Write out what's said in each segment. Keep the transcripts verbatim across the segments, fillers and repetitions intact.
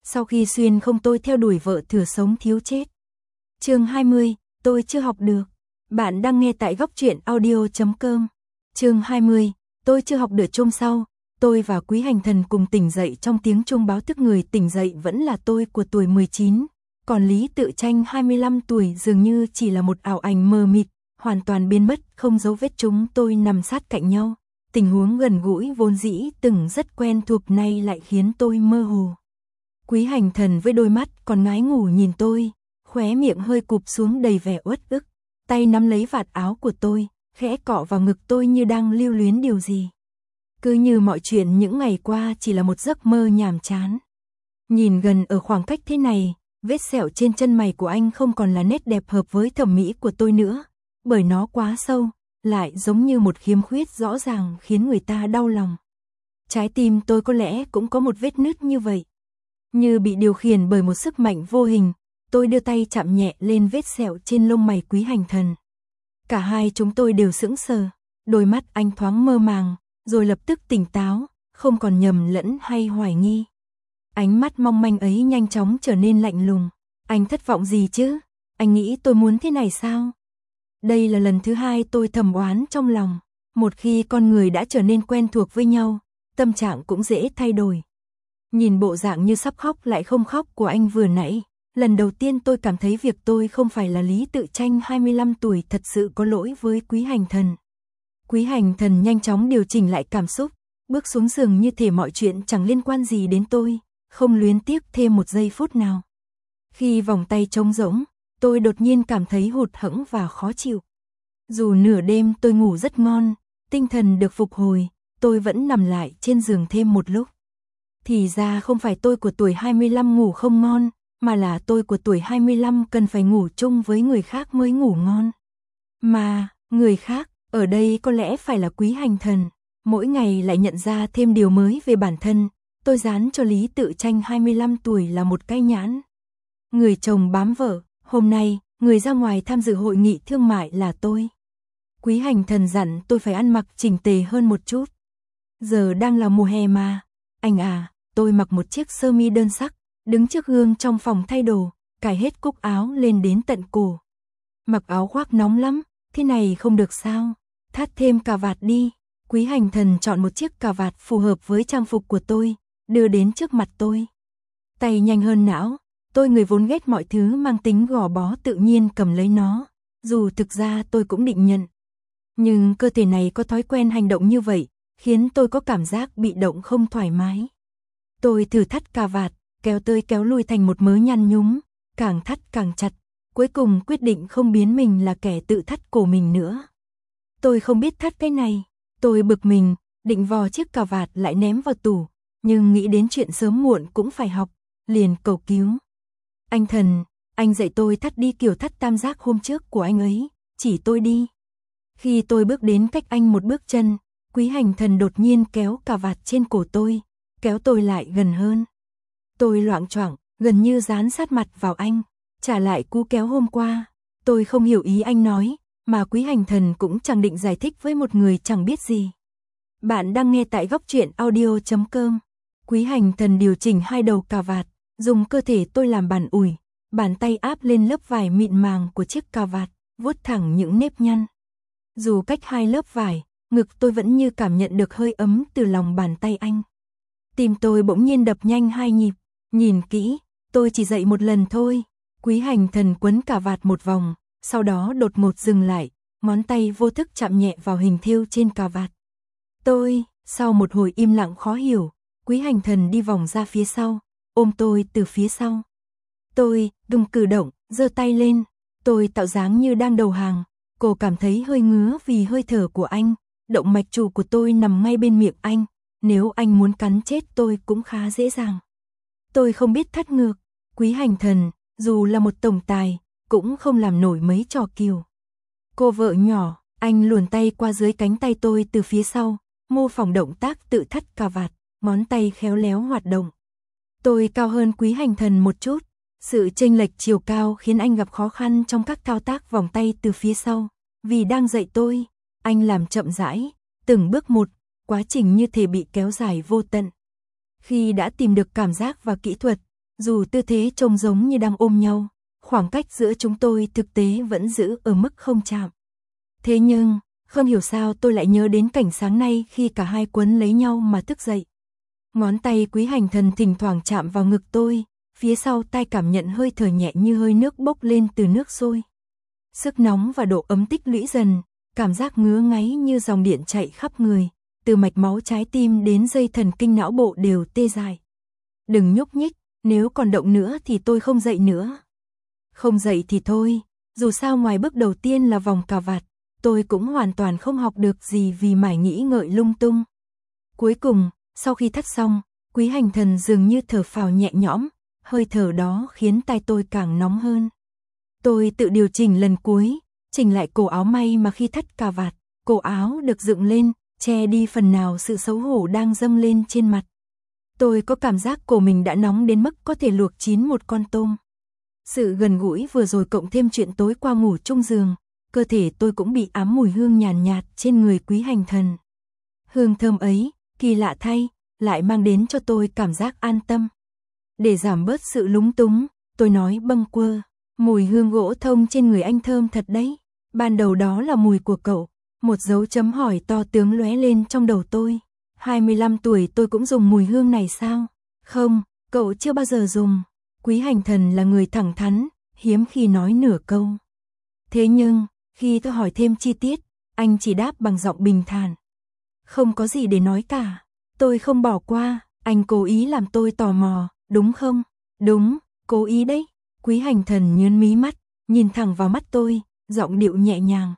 sau khi xuyên không tôi theo đuổi vợ thừa sống thiếu chết. Chương hai mươi, tôi chưa học được. Bạn đang nghe tại góc truyện audio chấm com. Chương hai mươi, tôi chưa học được. Hôm sau, tôi và Quý Hành Thần cùng tỉnh dậy trong tiếng chuông báo thức. Người tỉnh dậy vẫn là tôi của tuổi mười chín, còn Lý Tự Tranh hai mươi lăm tuổi dường như chỉ là một ảo ảnh mờ mịt, hoàn toàn biến mất, không dấu vết. Chúng tôi nằm sát cạnh nhau, tình huống gần gũi vốn dĩ từng rất quen thuộc nay lại khiến tôi mơ hồ. Quý Hành Thần với đôi mắt còn ngái ngủ nhìn tôi, khóe miệng hơi cụp xuống đầy vẻ uất ức, tay nắm lấy vạt áo của tôi, khẽ cọ vào ngực tôi như đang lưu luyến điều gì. Cứ như mọi chuyện những ngày qua chỉ là một giấc mơ nhàm chán. Nhìn gần ở khoảng cách thế này, vết sẹo trên chân mày của anh không còn là nét đẹp hợp với thẩm mỹ của tôi nữa, bởi nó quá sâu, lại giống như một khiếm khuyết rõ ràng khiến người ta đau lòng. Trái tim tôi có lẽ cũng có một vết nứt như vậy. Như bị điều khiển bởi một sức mạnh vô hình, tôi đưa tay chạm nhẹ lên vết sẹo trên lông mày Quý Hành Thần. Cả hai chúng tôi đều sững sờ, đôi mắt anh thoáng mơ màng, rồi lập tức tỉnh táo, không còn nhầm lẫn hay hoài nghi. Ánh mắt mong manh ấy nhanh chóng trở nên lạnh lùng. Anh thất vọng gì chứ? Anh nghĩ tôi muốn thế này sao? Đây là lần thứ hai tôi thầm oán trong lòng. Một khi con người đã trở nên quen thuộc với nhau, tâm trạng cũng dễ thay đổi. Nhìn bộ dạng như sắp khóc lại không khóc của anh vừa nãy, lần đầu tiên tôi cảm thấy việc tôi không phải là Lý Tự Tranh hai mươi lăm tuổi thật sự có lỗi với Quý Hành Thần. Quý Hành Thần nhanh chóng điều chỉnh lại cảm xúc, bước xuống giường như thể mọi chuyện chẳng liên quan gì đến tôi, không luyến tiếc thêm một giây phút nào. Khi vòng tay trống rỗng, tôi đột nhiên cảm thấy hụt hẫng và khó chịu. Dù nửa đêm tôi ngủ rất ngon, tinh thần được phục hồi, tôi vẫn nằm lại trên giường thêm một lúc. Thì ra không phải tôi của tuổi hai mươi lăm ngủ không ngon, mà là tôi của tuổi hai mươi lăm cần phải ngủ chung với người khác mới ngủ ngon. Mà, người khác, ở đây có lẽ phải là Quý Hành Thần. Mỗi ngày lại nhận ra thêm điều mới về bản thân, tôi dán cho Lý Tự Tranh hai mươi lăm tuổi là một cái nhãn. Người chồng bám vợ, hôm nay, người ra ngoài tham dự hội nghị thương mại là tôi. Quý Hành Thần dặn tôi phải ăn mặc chỉnh tề hơn một chút. Giờ đang là mùa hè mà. Anh à, tôi mặc một chiếc sơ mi đơn sắc, đứng trước gương trong phòng thay đồ, cài hết cúc áo lên đến tận cổ. Mặc áo khoác nóng lắm, thế này không được sao? Thắt thêm cà vạt đi. Quý Hành Thần chọn một chiếc cà vạt phù hợp với trang phục của tôi, đưa đến trước mặt tôi. Tay nhanh hơn não, tôi người vốn ghét mọi thứ mang tính gò bó tự nhiên cầm lấy nó, dù thực ra tôi cũng định nhận. Nhưng cơ thể này có thói quen hành động như vậy, khiến tôi có cảm giác bị động không thoải mái. Tôi thử thắt cà vạt, kéo tới kéo lui thành một mớ nhăn nhúm, càng thắt càng chặt, cuối cùng quyết định không biến mình là kẻ tự thắt cổ mình nữa. Tôi không biết thắt cái này, tôi bực mình, định vò chiếc cà vạt lại ném vào tủ, nhưng nghĩ đến chuyện sớm muộn cũng phải học, liền cầu cứu. Anh Thần, anh dạy tôi thắt đi kiểu thắt tam giác hôm trước của anh ấy, chỉ tôi đi. Khi tôi bước đến cách anh một bước chân, Quý Hành Thần đột nhiên kéo cà vạt trên cổ tôi, kéo tôi lại gần hơn. Tôi loạng choạng, gần như dán sát mặt vào anh, trả lại cú kéo hôm qua. Tôi không hiểu ý anh nói, mà Quý Hành Thần cũng chẳng định giải thích với một người chẳng biết gì. Bạn đang nghe tại góc truyện audio chấm com. Quý Hành Thần điều chỉnh hai đầu cà vạt, dùng cơ thể tôi làm bàn ủi, bàn tay áp lên lớp vải mịn màng của chiếc cà vạt, vuốt thẳng những nếp nhăn. Dù cách hai lớp vải, ngực tôi vẫn như cảm nhận được hơi ấm từ lòng bàn tay anh. Tim tôi bỗng nhiên đập nhanh hai nhịp, nhìn kỹ, tôi chỉ dậy một lần thôi. Quý Hành Thần quấn cà vạt một vòng, sau đó đột ngột dừng lại, ngón tay vô thức chạm nhẹ vào hình thêu trên cà vạt. Tôi, sau một hồi im lặng khó hiểu, Quý Hành Thần đi vòng ra phía sau, ôm tôi từ phía sau. Tôi, đừng cử động, giơ tay lên, tôi tạo dáng như đang đầu hàng, cô cảm thấy hơi ngứa vì hơi thở của anh, động mạch chủ của tôi nằm ngay bên miệng anh, nếu anh muốn cắn chết tôi cũng khá dễ dàng. Tôi không biết thắt ngược, Quý Hành Thần, dù là một tổng tài, cũng không làm nổi mấy trò kiều. Cô vợ nhỏ, anh luồn tay qua dưới cánh tay tôi từ phía sau, mô phỏng động tác tự thắt cà vạt, ngón tay khéo léo hoạt động. Tôi cao hơn Quý Hành Thần một chút, sự chênh lệch chiều cao khiến anh gặp khó khăn trong các thao tác vòng tay từ phía sau. Vì đang dạy tôi, anh làm chậm rãi, từng bước một, quá trình như thể bị kéo dài vô tận. Khi đã tìm được cảm giác và kỹ thuật, Dù tư thế trông giống như đang ôm nhau, khoảng cách giữa chúng tôi thực tế vẫn giữ ở mức không chạm. Thế nhưng, không hiểu sao tôi lại nhớ đến cảnh sáng nay khi cả hai quấn lấy nhau mà thức dậy. Ngón tay Quý Hành Thần thỉnh thoảng chạm vào ngực tôi, phía sau tai cảm nhận hơi thở nhẹ như hơi nước bốc lên từ nước sôi. Sức nóng và độ ấm tích lũy dần, cảm giác ngứa ngáy như dòng điện chạy khắp người, từ mạch máu trái tim đến dây thần kinh não bộ đều tê dại. Đừng nhúc nhích, nếu còn động nữa thì tôi không dậy nữa. Không dậy thì thôi, dù sao ngoài bước đầu tiên là vòng cà vạt, tôi cũng hoàn toàn không học được gì vì mải nghĩ ngợi lung tung. Cuối cùng, sau khi thắt xong, Quý Hành Thần dường như thở phào nhẹ nhõm, hơi thở đó khiến tai tôi càng nóng hơn. Tôi tự điều chỉnh lần cuối, chỉnh lại cổ áo may mà khi thắt cà vạt, cổ áo được dựng lên, che đi phần nào sự xấu hổ đang dâng lên trên mặt. Tôi có cảm giác cổ mình đã nóng đến mức có thể luộc chín một con tôm. Sự gần gũi vừa rồi cộng thêm chuyện tối qua ngủ chung giường, cơ thể tôi cũng bị ám mùi hương nhàn nhạt, nhạt trên người Quý Hành Thần. Hương thơm ấy, kỳ lạ thay, lại mang đến cho tôi cảm giác an tâm. Để giảm bớt sự lúng túng, tôi nói bâng quơ, mùi hương gỗ thông trên người anh thơm thật đấy. Ban đầu đó là mùi của cậu, một dấu chấm hỏi to tướng lóe lên trong đầu tôi. hai mươi lăm tuổi tôi cũng dùng mùi hương này sao? Không, cậu chưa bao giờ dùng. Quý Hành Thần là người thẳng thắn, hiếm khi nói nửa câu. Thế nhưng, khi tôi hỏi thêm chi tiết, anh chỉ đáp bằng giọng bình thản. Không có gì để nói cả, tôi không bỏ qua, anh cố ý làm tôi tò mò, đúng không? Đúng, cố ý đấy. Quý Hành Thần nhướng mí mắt, nhìn thẳng vào mắt tôi, giọng điệu nhẹ nhàng.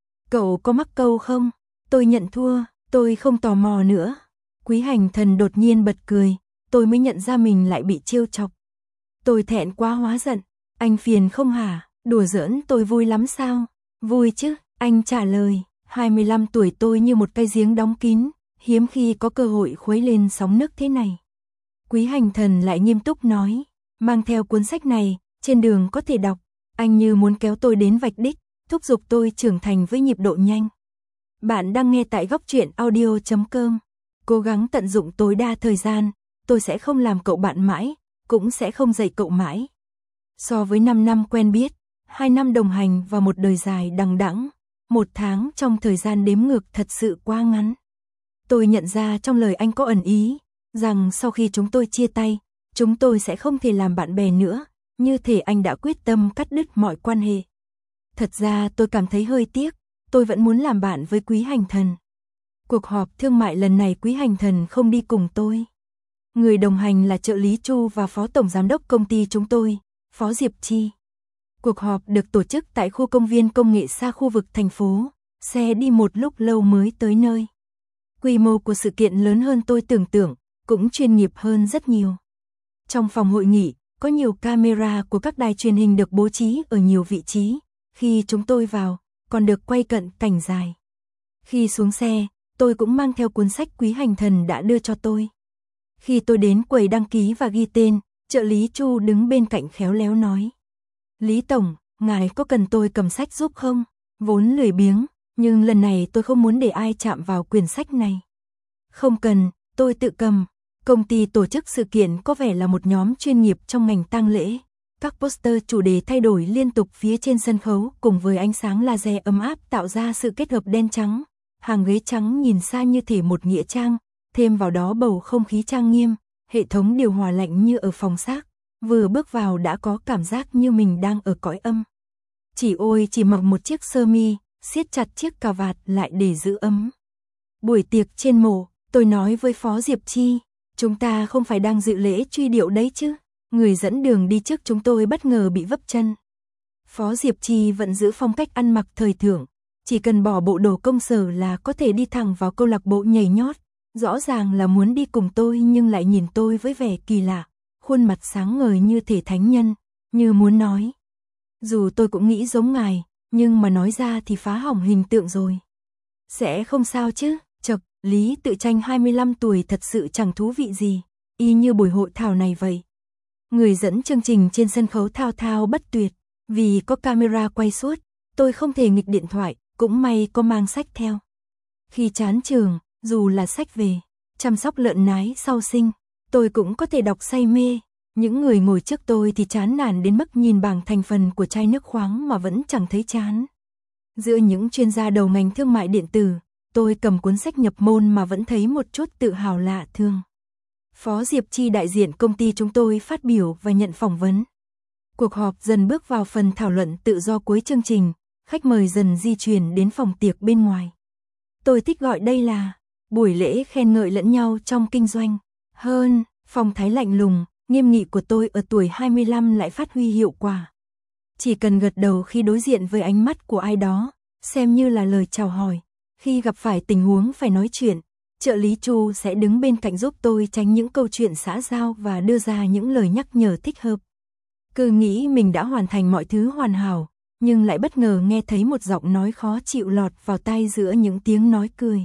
Cậu có mắc câu không? Tôi nhận thua, tôi không tò mò nữa. Quý Hành Thần đột nhiên bật cười, tôi mới nhận ra mình lại bị trêu chọc. Tôi thẹn quá hóa giận, anh phiền không hả? Đùa giỡn tôi vui lắm sao? Vui chứ, anh trả lời. hai mươi lăm tuổi tôi như một cái giếng đóng kín, hiếm khi có cơ hội khuấy lên sóng nước thế này. Quý Hành Thần lại nghiêm túc nói, mang theo cuốn sách này, trên đường có thể đọc, anh như muốn kéo tôi đến vạch đích, thúc giục tôi trưởng thành với nhịp độ nhanh. Bạn đang nghe tại góc truyện audio chấm com. Cố gắng tận dụng tối đa thời gian, tôi sẽ không làm cậu bạn mãi, cũng sẽ không dạy cậu mãi. So với năm năm quen biết, hai năm đồng hành và một đời dài đằng đẵng, một tháng trong thời gian đếm ngược thật sự quá ngắn. Tôi nhận ra trong lời anh có ẩn ý, rằng sau khi chúng tôi chia tay, chúng tôi sẽ không thể làm bạn bè nữa, như thể anh đã quyết tâm cắt đứt mọi quan hệ. Thật ra tôi cảm thấy hơi tiếc, tôi vẫn muốn làm bạn với Quý Hành Thần. Cuộc họp thương mại lần này Quý Hành Thần không đi cùng tôi. Người đồng hành là trợ lý Chu và phó tổng giám đốc công ty chúng tôi, Phó Diệp Chi. Cuộc họp được tổ chức tại khu công viên công nghệ xa khu vực thành phố, xe đi một lúc lâu mới tới nơi. Quy mô của sự kiện lớn hơn tôi tưởng tượng, cũng chuyên nghiệp hơn rất nhiều. Trong phòng hội nghị, có nhiều camera của các đài truyền hình được bố trí ở nhiều vị trí. Khi chúng tôi vào, còn được quay cận cảnh dài. Khi xuống xe, tôi cũng mang theo cuốn sách Quý Hành Thần đã đưa cho tôi. Khi tôi đến quầy đăng ký và ghi tên, trợ lý Chu đứng bên cạnh khéo léo nói. Lý Tổng, ngài có cần tôi cầm sách giúp không? Vốn lười biếng, nhưng lần này tôi không muốn để ai chạm vào quyển sách này. Không cần, tôi tự cầm. Công ty tổ chức sự kiện có vẻ là một nhóm chuyên nghiệp trong ngành tang lễ. Các poster chủ đề thay đổi liên tục phía trên sân khấu cùng với ánh sáng laser ấm áp tạo ra sự kết hợp đen trắng. Hàng ghế trắng nhìn xa như thể một nghĩa trang, thêm vào đó bầu không khí trang nghiêm, hệ thống điều hòa lạnh như ở phòng xác. Vừa bước vào đã có cảm giác như mình đang ở cõi âm. Chỉ ôi chỉ mặc một chiếc sơ mi, siết chặt chiếc cà vạt lại để giữ ấm. Buổi tiệc trên mộ, tôi nói với Phó Diệp Chi, chúng ta không phải đang dự lễ truy điệu đấy chứ. Người dẫn đường đi trước chúng tôi bất ngờ bị vấp chân. Phó Diệp Chi vẫn giữ phong cách ăn mặc thời thượng, chỉ cần bỏ bộ đồ công sở là có thể đi thẳng vào câu lạc bộ nhảy nhót. Rõ ràng là muốn đi cùng tôi nhưng lại nhìn tôi với vẻ kỳ lạ, khuôn mặt sáng ngời như thể thánh nhân, như muốn nói. Dù tôi cũng nghĩ giống ngài, nhưng mà nói ra thì phá hỏng hình tượng rồi. Sẽ không sao chứ, chậc, Lý Tự Tranh hai mươi lăm tuổi thật sự chẳng thú vị gì, y như buổi hội thảo này vậy. Người dẫn chương trình trên sân khấu thao thao bất tuyệt, vì có camera quay suốt, tôi không thể nghịch điện thoại, cũng may có mang sách theo. Khi chán trường, dù là sách về, chăm sóc lợn nái sau sinh, tôi cũng có thể đọc say mê, Những người ngồi trước tôi thì chán nản đến mức nhìn bảng thành phần của chai nước khoáng mà vẫn chẳng thấy chán. Giữa những chuyên gia đầu ngành thương mại điện tử, tôi cầm cuốn sách nhập môn mà vẫn thấy một chút tự hào lạ thường. Phó Diệp Chi đại diện công ty chúng tôi phát biểu và nhận phỏng vấn. Cuộc họp dần bước vào phần thảo luận tự do cuối chương trình, khách mời dần di chuyển đến phòng tiệc bên ngoài. Tôi thích gọi đây là buổi lễ khen ngợi lẫn nhau trong kinh doanh. Hơn, phong thái lạnh lùng, nghiêm nghị của tôi ở tuổi hai mươi lăm lại phát huy hiệu quả. Chỉ cần gật đầu khi đối diện với ánh mắt của ai đó, xem như là lời chào hỏi. Khi gặp phải tình huống phải nói chuyện, trợ lý Chu sẽ đứng bên cạnh giúp tôi tránh những câu chuyện xã giao và đưa ra những lời nhắc nhở thích hợp. Cứ nghĩ mình đã hoàn thành mọi thứ hoàn hảo, nhưng lại bất ngờ nghe thấy một giọng nói khó chịu lọt vào tai giữa những tiếng nói cười.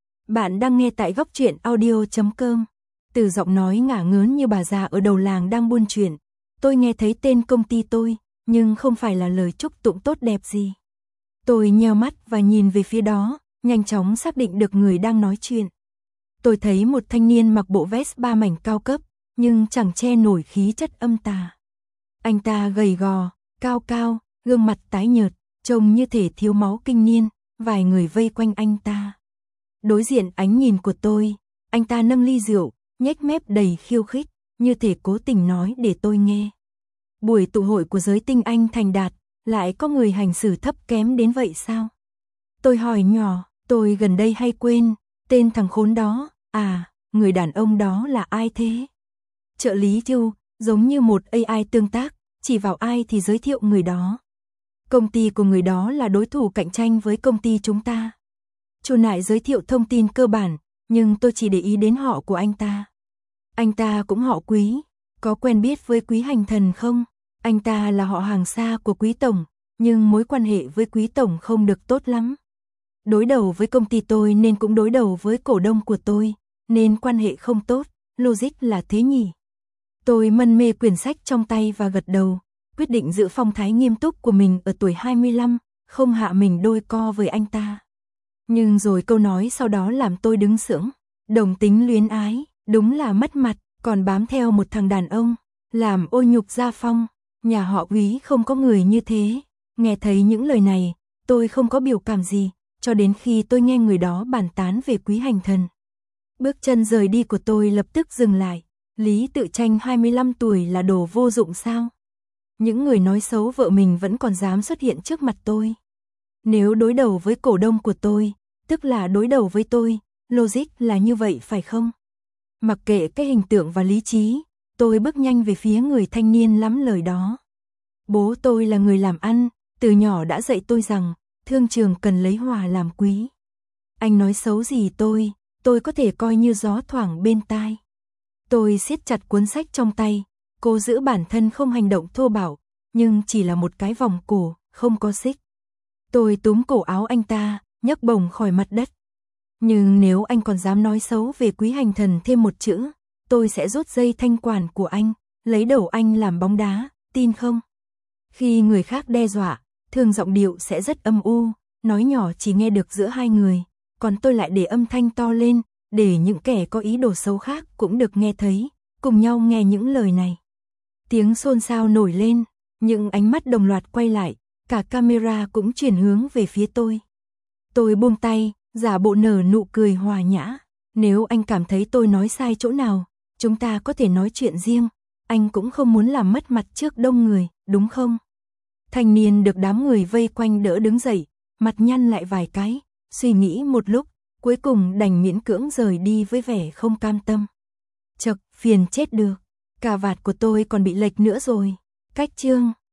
Bạn đang nghe tại góc truyện audio chấm com. Từ giọng nói ngả ngớn như bà già ở đầu làng đang buôn chuyện, tôi nghe thấy tên công ty tôi, nhưng không phải là lời chúc tụng tốt đẹp gì. Tôi nheo mắt và nhìn về phía đó, nhanh chóng xác định được người đang nói chuyện. Tôi thấy một thanh niên mặc bộ vest ba mảnh cao cấp, nhưng chẳng che nổi khí chất âm tà. Anh ta gầy gò, cao cao, gương mặt tái nhợt, trông như thể thiếu máu kinh niên, vài người vây quanh anh ta. Đối diện ánh nhìn của tôi, anh ta nâng ly rượu, nhếch mép đầy khiêu khích, như thể cố tình nói để tôi nghe. Buổi tụ hội của giới tinh anh thành đạt, lại có người hành xử thấp kém đến vậy sao? Tôi hỏi nhỏ, tôi gần đây hay quên, tên thằng khốn đó, à, người đàn ông đó là ai thế? Trợ lý Chu, giống như một a i tương tác, chỉ vào ai thì giới thiệu người đó. Công ty của người đó là đối thủ cạnh tranh với công ty chúng ta. Chu nại giới thiệu thông tin cơ bản, nhưng tôi chỉ để ý đến họ của anh ta. Anh ta cũng họ Quý, có quen biết với Quý Hành Thần không? Anh ta là họ hàng xa của Quý Tổng, nhưng mối quan hệ với Quý Tổng không được tốt lắm. Đối đầu với công ty tôi nên cũng đối đầu với cổ đông của tôi, nên quan hệ không tốt, logic là thế nhỉ. Tôi mân mê quyển sách trong tay và gật đầu, quyết định giữ phong thái nghiêm túc của mình ở tuổi hai mươi lăm, không hạ mình đôi co với anh ta. Nhưng rồi câu nói sau đó làm tôi đứng sững, đồng tính luyến ái, đúng là mất mặt, còn bám theo một thằng đàn ông, làm ô nhục gia phong, nhà họ Quý không có người như thế. Nghe thấy những lời này, tôi không có biểu cảm gì, cho đến khi tôi nghe người đó bàn tán về Quý Hành Thần. Bước chân rời đi của tôi lập tức dừng lại. Lý Tự Tranh hai mươi lăm tuổi là đồ vô dụng sao? Những người nói xấu vợ mình vẫn còn dám xuất hiện trước mặt tôi. Nếu đối đầu với cổ đông của tôi, tức là đối đầu với tôi, logic là như vậy phải không? Mặc kệ cái hình tượng và lý trí, tôi bước nhanh về phía người thanh niên lắm lời đó. Bố tôi là người làm ăn, từ nhỏ đã dạy tôi rằng, thương trường cần lấy hòa làm quý. Anh nói xấu gì tôi, tôi có thể coi như gió thoảng bên tai. Tôi siết chặt cuốn sách trong tay, cố giữ bản thân không hành động thô bạo, nhưng chỉ là một cái vòng cổ, không có xích. Tôi túm cổ áo anh ta, nhấc bổng khỏi mặt đất. Nhưng nếu anh còn dám nói xấu về Quý Hành Thần thêm một chữ, tôi sẽ rút dây thanh quản của anh, lấy đầu anh làm bóng đá, tin không? Khi người khác đe dọa, thường giọng điệu sẽ rất âm u, nói nhỏ chỉ nghe được giữa hai người, còn tôi lại để âm thanh to lên, để những kẻ có ý đồ xấu khác cũng được nghe thấy, cùng nhau nghe những lời này. Tiếng xôn xao nổi lên, những ánh mắt đồng loạt quay lại, cả camera cũng chuyển hướng về phía tôi. Tôi buông tay, giả bộ nở nụ cười hòa nhã. Nếu anh cảm thấy tôi nói sai chỗ nào, chúng ta có thể nói chuyện riêng, anh cũng không muốn làm mất mặt trước đông người, đúng không? Thanh niên được đám người vây quanh đỡ đứng dậy, mặt nhăn lại vài cái, suy nghĩ một lúc, cuối cùng đành miễn cưỡng rời đi với vẻ không cam tâm. Chậc, phiền chết được, cà vạt của tôi còn bị lệch nữa rồi. Cách chương